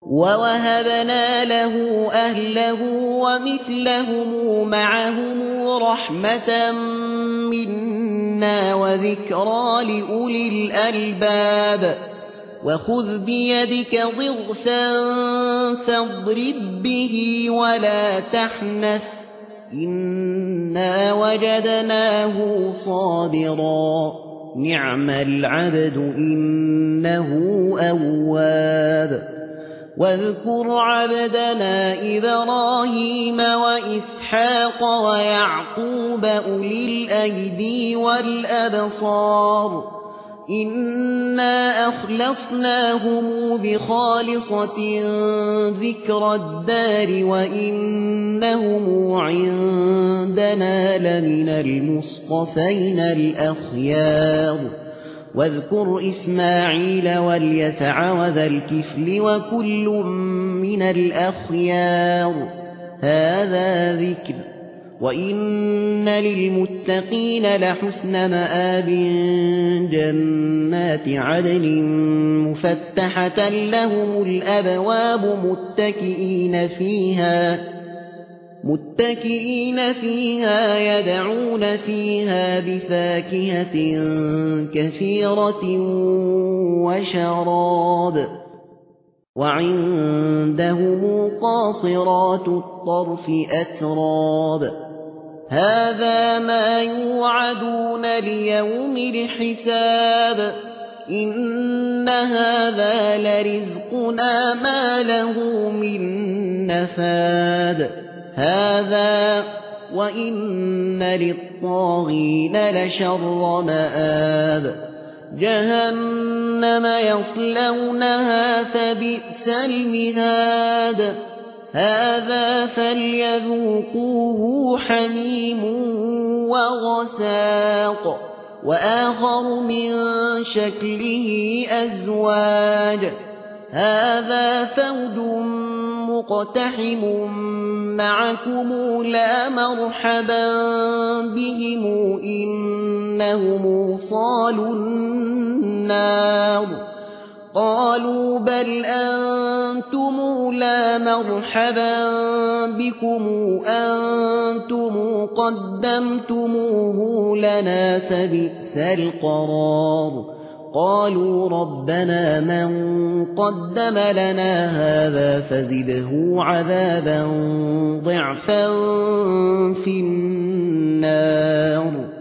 ووهبنا له أهله ومثلهم معهم رحمة منا وذكرى لأولي الألباب وخذ بيدك ضغثا فاضرب به ولا تحنث إنا وجدناه صابرا نعم العبد إنه أواب واذكر عبدنا إبراهيم وإسحاق ويعقوب أولي الأيدي والأبصار إنا أخلصناهم بخالصة ذكر الدار وإنهم عندنا لمن المصطفين الأخيار واذكر إسماعيل واليسع وذا الكفل وكل من الأخيار هذا ذكر وإن للمتقين لحسن مآب جنات عدن مفتحة لهم الأبواب متكئين فيها يدعون فيها بفاكهة كثيرة وشراب وعندهم قاصرات الطرف أتراب هذا ما يوعدون ليوم الحساب إن هذا لرزقنا ما له من نفاد هذا وإن للطاغين لشر مآب جهنم يصلونها فبئس المهاد هذا فليذوقوه حميم وغساق وآخر من شكله أزواج هذا فوج مقتحم معكم لا مرحبا بهم إنهم صالوا النار قالوا بل أنتم لا مرحبا بكم أنتم قدمتموه لنا فبئس القرار قالوا ربنا من قدم لنا هذا فزده عذابا ضعفا في النار